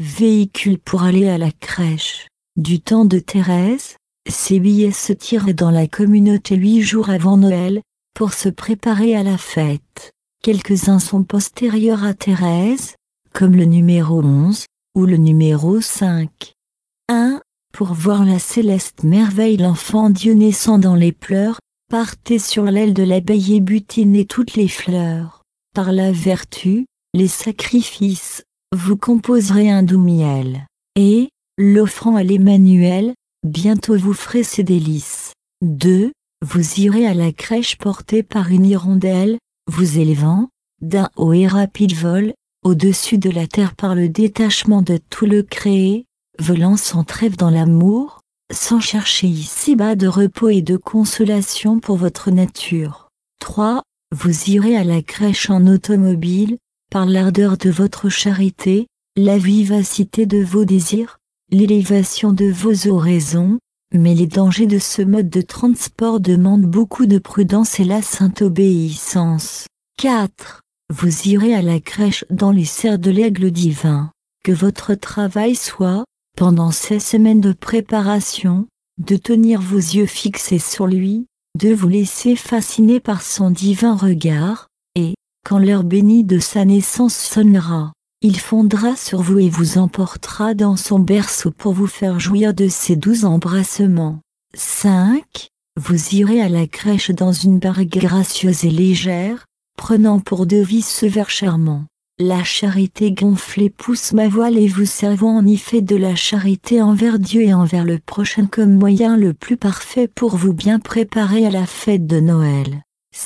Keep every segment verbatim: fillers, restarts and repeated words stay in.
véhicule pour aller à la crèche. Du temps de Thérèse, ces billets se tiraient dans la communauté huit jours avant Noël, pour se préparer à la fête. Quelques-uns sont postérieurs à Thérèse, comme le numéro onze, ou le numéro cinq. un. Pour voir la céleste merveille l'enfant Dieu naissant dans les pleurs, partez sur l'aile de l'abeille et butinez toutes les fleurs. Par la vertu, les sacrifices, vous composerez un doux miel. Et, l'offrant à l'Emmanuel, bientôt vous ferez ses délices. deux. Vous irez à la crèche portée par une hirondelle, vous élevant, d'un haut et rapide vol, au-dessus de la terre par le détachement de tout le créé, volant sans trêve dans l'amour, sans chercher ici-bas de repos et de consolation pour votre nature. trois. Vous irez à la crèche en automobile, par l'ardeur de votre charité, la vivacité de vos désirs, l'élévation de vos oraisons, mais les dangers de ce mode de transport demandent beaucoup de prudence et la sainte obéissance. quatre. Vous irez à la crèche dans les serres de l'aigle divin. Que votre travail soit, pendant ces semaines de préparation, de tenir vos yeux fixés sur lui, de vous laisser fasciner par son divin regard, et, quand l'heure bénie de sa naissance sonnera, il fondra sur vous et vous emportera dans son berceau pour vous faire jouir de ses doux embrassements. cinq. Vous irez à la crèche dans une barque gracieuse et légère, prenant pour devise ce vers charmant. La charité gonflée pousse ma voile et vous servant en y fait de la charité envers Dieu et envers le prochain comme moyen le plus parfait pour vous bien préparer à la fête de Noël.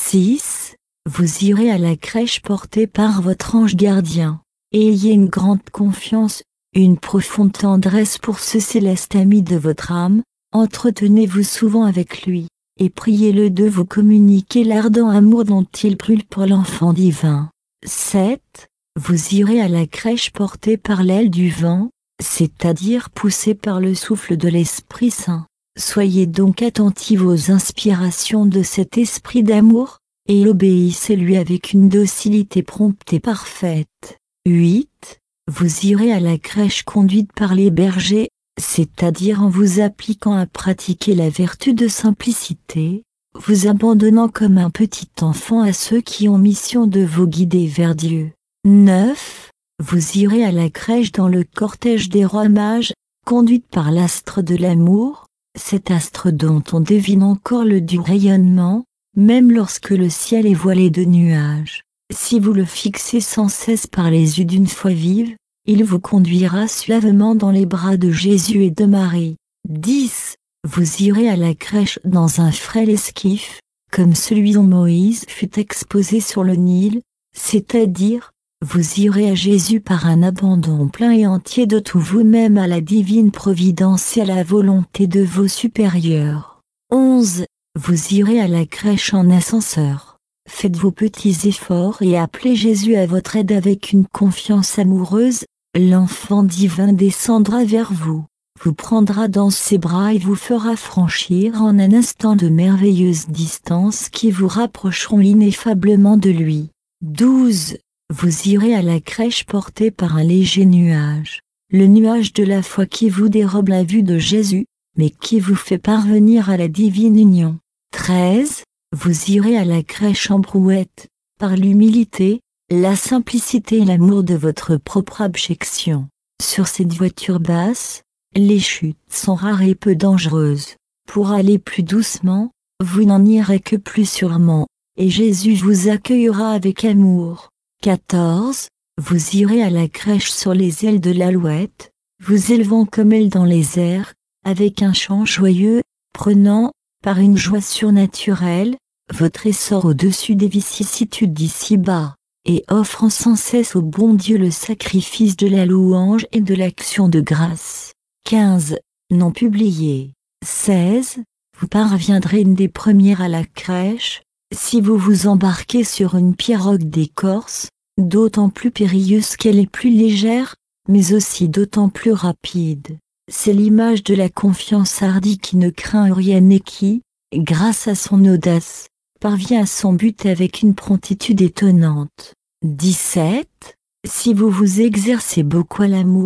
six. Vous irez à la crèche portée par votre ange gardien. Ayez une grande confiance, une profonde tendresse pour ce céleste ami de votre âme, entretenez-vous souvent avec lui, et priez-le de vous communiquer l'ardent amour dont il brûle pour l'enfant divin. sept. Vous irez à la crèche portée par l'aile du vent, c'est-à-dire poussée par le souffle de l'Esprit Saint. Soyez donc attentifs aux inspirations de cet esprit d'amour, et obéissez-lui avec une docilité prompte et parfaite. huit. Vous irez à la crèche conduite par les bergers, c'est-à-dire en vous appliquant à pratiquer la vertu de simplicité, vous abandonnant comme un petit enfant à ceux qui ont mission de vous guider vers Dieu. neuf. Vous irez à la crèche dans le cortège des rois mages, conduite par l'astre de l'amour, cet astre dont on devine encore le doux rayonnement, même lorsque le ciel est voilé de nuages. Si vous le fixez sans cesse par les yeux d'une foi vive, il vous conduira suavement dans les bras de Jésus et de Marie. dix. Vous irez à la crèche dans un frêle esquif, comme celui dont Moïse fut exposé sur le Nil, c'est-à-dire, vous irez à Jésus par un abandon plein et entier de tout vous-même à la divine providence et à la volonté de vos supérieurs. onze. Vous irez à la crèche en ascenseur. Faites vos petits efforts et appelez Jésus à votre aide avec une confiance amoureuse, l'enfant divin descendra vers vous, vous prendra dans ses bras et vous fera franchir en un instant de merveilleuses distances qui vous rapprocheront ineffablement de lui. douze. Vous irez à la crèche portée par un léger nuage, le nuage de la foi qui vous dérobe la vue de Jésus, mais qui vous fait parvenir à la divine union. treize. Vous irez à la crèche en brouette, par l'humilité, la simplicité et l'amour de votre propre abjection. Sur cette voiture basse, les chutes sont rares et peu dangereuses. Pour aller plus doucement, vous n'en irez que plus sûrement, et Jésus vous accueillera avec amour. quatorze. Vous irez à la crèche sur les ailes de l'alouette, vous élevant comme elle dans les airs, avec un chant joyeux, prenant, par une joie surnaturelle, votre essor au-dessus des vicissitudes d'ici-bas, et offrant sans cesse au bon Dieu le sacrifice de la louange et de l'action de grâce. quinze. Non publié. seize. Vous parviendrez une des premières à la crèche, si vous vous embarquez sur une pirogue d'écorce, d'autant plus périlleuse qu'elle est plus légère, mais aussi d'autant plus rapide. C'est l'image de la confiance hardie qui ne craint rien et qui, grâce à son audace, parvient à son but avec une promptitude étonnante. dix-sept. Si vous vous exercez beaucoup à l'amour,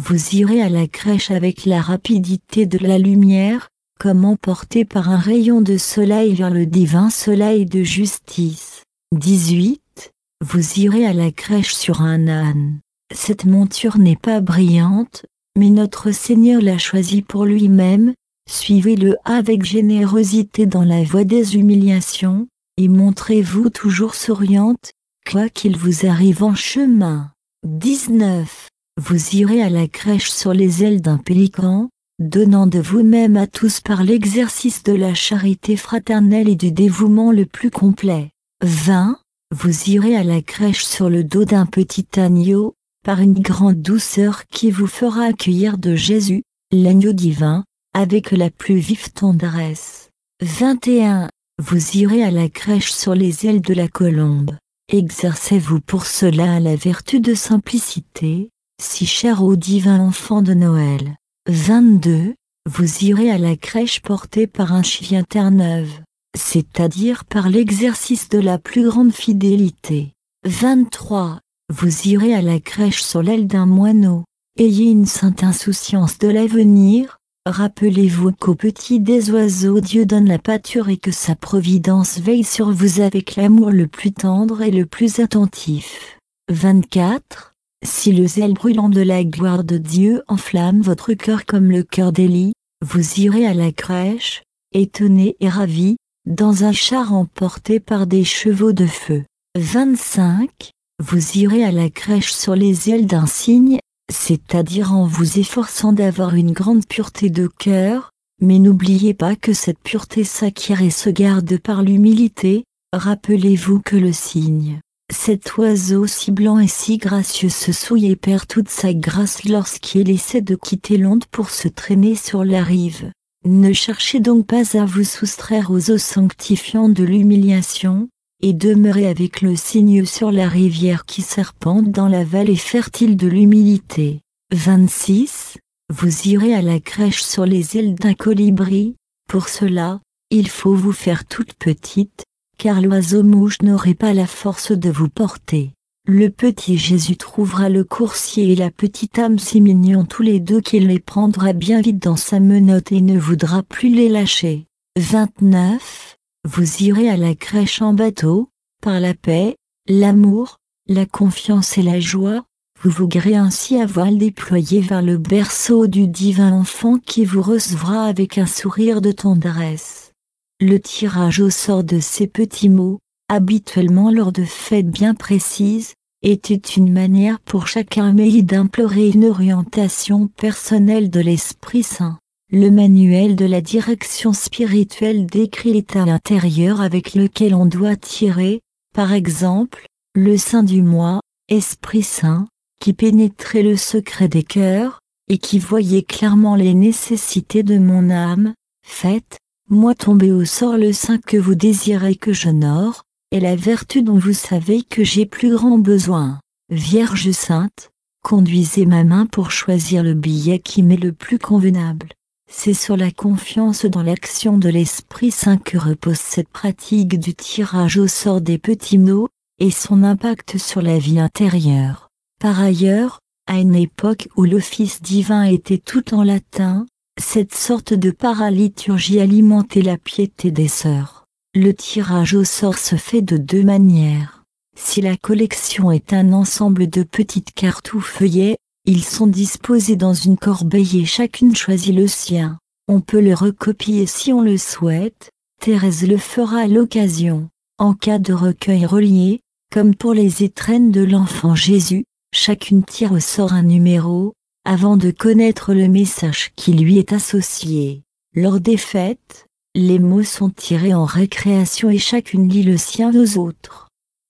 vous irez à la crèche avec la rapidité de la lumière, comme emporté par un rayon de soleil vers le divin soleil de justice. dix-huit. Vous irez à la crèche sur un âne. Cette monture n'est pas brillante, mais notre Seigneur l'a choisie pour lui-même. Suivez-le avec générosité dans la voie des humiliations, et montrez-vous toujours souriante, quoi qu'il vous arrive en chemin. dix-neuf. Vous irez à la crèche sur les ailes d'un pélican, donnant de vous-même à tous par l'exercice de la charité fraternelle et du dévouement le plus complet. vingt. Vous irez à la crèche sur le dos d'un petit agneau, par une grande douceur qui vous fera accueillir de Jésus, l'agneau divin, avec la plus vive tendresse. vingt et un. Vous irez à la crèche sur les ailes de la colombe. Exercez-vous pour cela à la vertu de simplicité, si chère au divin enfant de Noël. vingt-deux. Vous irez à la crèche porté par un chien Terre-Neuve, c'est-à-dire par l'exercice de la plus grande fidélité. vingt-trois. Vous irez à la crèche sur l'aile d'un moineau. Ayez une sainte insouciance de l'avenir. Rappelez-vous qu'au petit des oiseaux Dieu donne la pâture et que sa providence veille sur vous avec l'amour le plus tendre et le plus attentif. vingt-quatre. Si le zèle brûlant de la gloire de Dieu enflamme votre cœur comme le cœur d'Élie, vous irez à la crèche, étonné et ravi, dans un char emporté par des chevaux de feu. vingt-cinq. Vous irez à la crèche sur les ailes d'un cygne, c'est-à-dire en vous efforçant d'avoir une grande pureté de cœur, mais n'oubliez pas que cette pureté s'acquiert et se garde par l'humilité. Rappelez-vous que le cygne, cet oiseau si blanc et si gracieux, se souille et perd toute sa grâce lorsqu'il essaie de quitter l'onde pour se traîner sur la rive. Ne cherchez donc pas à vous soustraire aux eaux sanctifiantes de l'humiliation, et demeurez avec le cygne sur la rivière qui serpente dans la vallée fertile de l'humilité. vingt-six. Vous irez à la crèche sur les ailes d'un colibri. Pour cela, il faut vous faire toute petite, car l'oiseau-mouche n'aurait pas la force de vous porter. Le petit Jésus trouvera le coursier et la petite âme si mignons tous les deux qu'il les prendra bien vite dans sa menotte et ne voudra plus les lâcher. vingt-neuf. Vous irez à la crèche en bateau, par la paix, l'amour, la confiance et la joie, vous voguerez ainsi à voile déployé vers le berceau du divin enfant qui vous recevra avec un sourire de tendresse. Le tirage au sort de ces petits mots, habituellement lors de fêtes bien précises, était une manière pour chacun mais d'implorer une orientation personnelle de l'Esprit Saint. Le manuel de la direction spirituelle décrit l'état intérieur avec lequel on doit tirer, par exemple, le saint du mois, Esprit Saint, qui pénétrait le secret des cœurs, et qui voyait clairement les nécessités de mon âme. Faites, moi tomber au sort le saint que vous désirez que j'honore, et la vertu dont vous savez que j'ai plus grand besoin. Vierge sainte, conduisez ma main pour choisir le billet qui m'est le plus convenable. C'est sur la confiance dans l'action de l'Esprit Saint que repose cette pratique du tirage au sort des petits mots, et son impact sur la vie intérieure. Par ailleurs, à une époque où l'office divin était tout en latin, cette sorte de paraliturgie alimentait la piété des sœurs. Le tirage au sort se fait de deux manières. Si la collection est un ensemble de petites cartes ou feuillets, ils sont disposés dans une corbeille et chacune choisit le sien. On peut le recopier si on le souhaite. Thérèse le fera à l'occasion. En cas de recueil relié, comme pour les étrennes de l'enfant Jésus, chacune tire au sort un numéro, avant de connaître le message qui lui est associé. Lors des fêtes, les mots sont tirés en récréation et chacune lit le sien aux autres.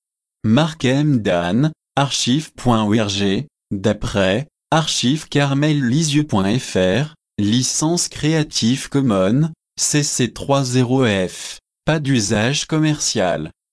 Marc M. Dan, archive point org. D'après, archive carmel lisieux point f r, licence Creative Commons, C C trois zéro F, pas d'usage commercial.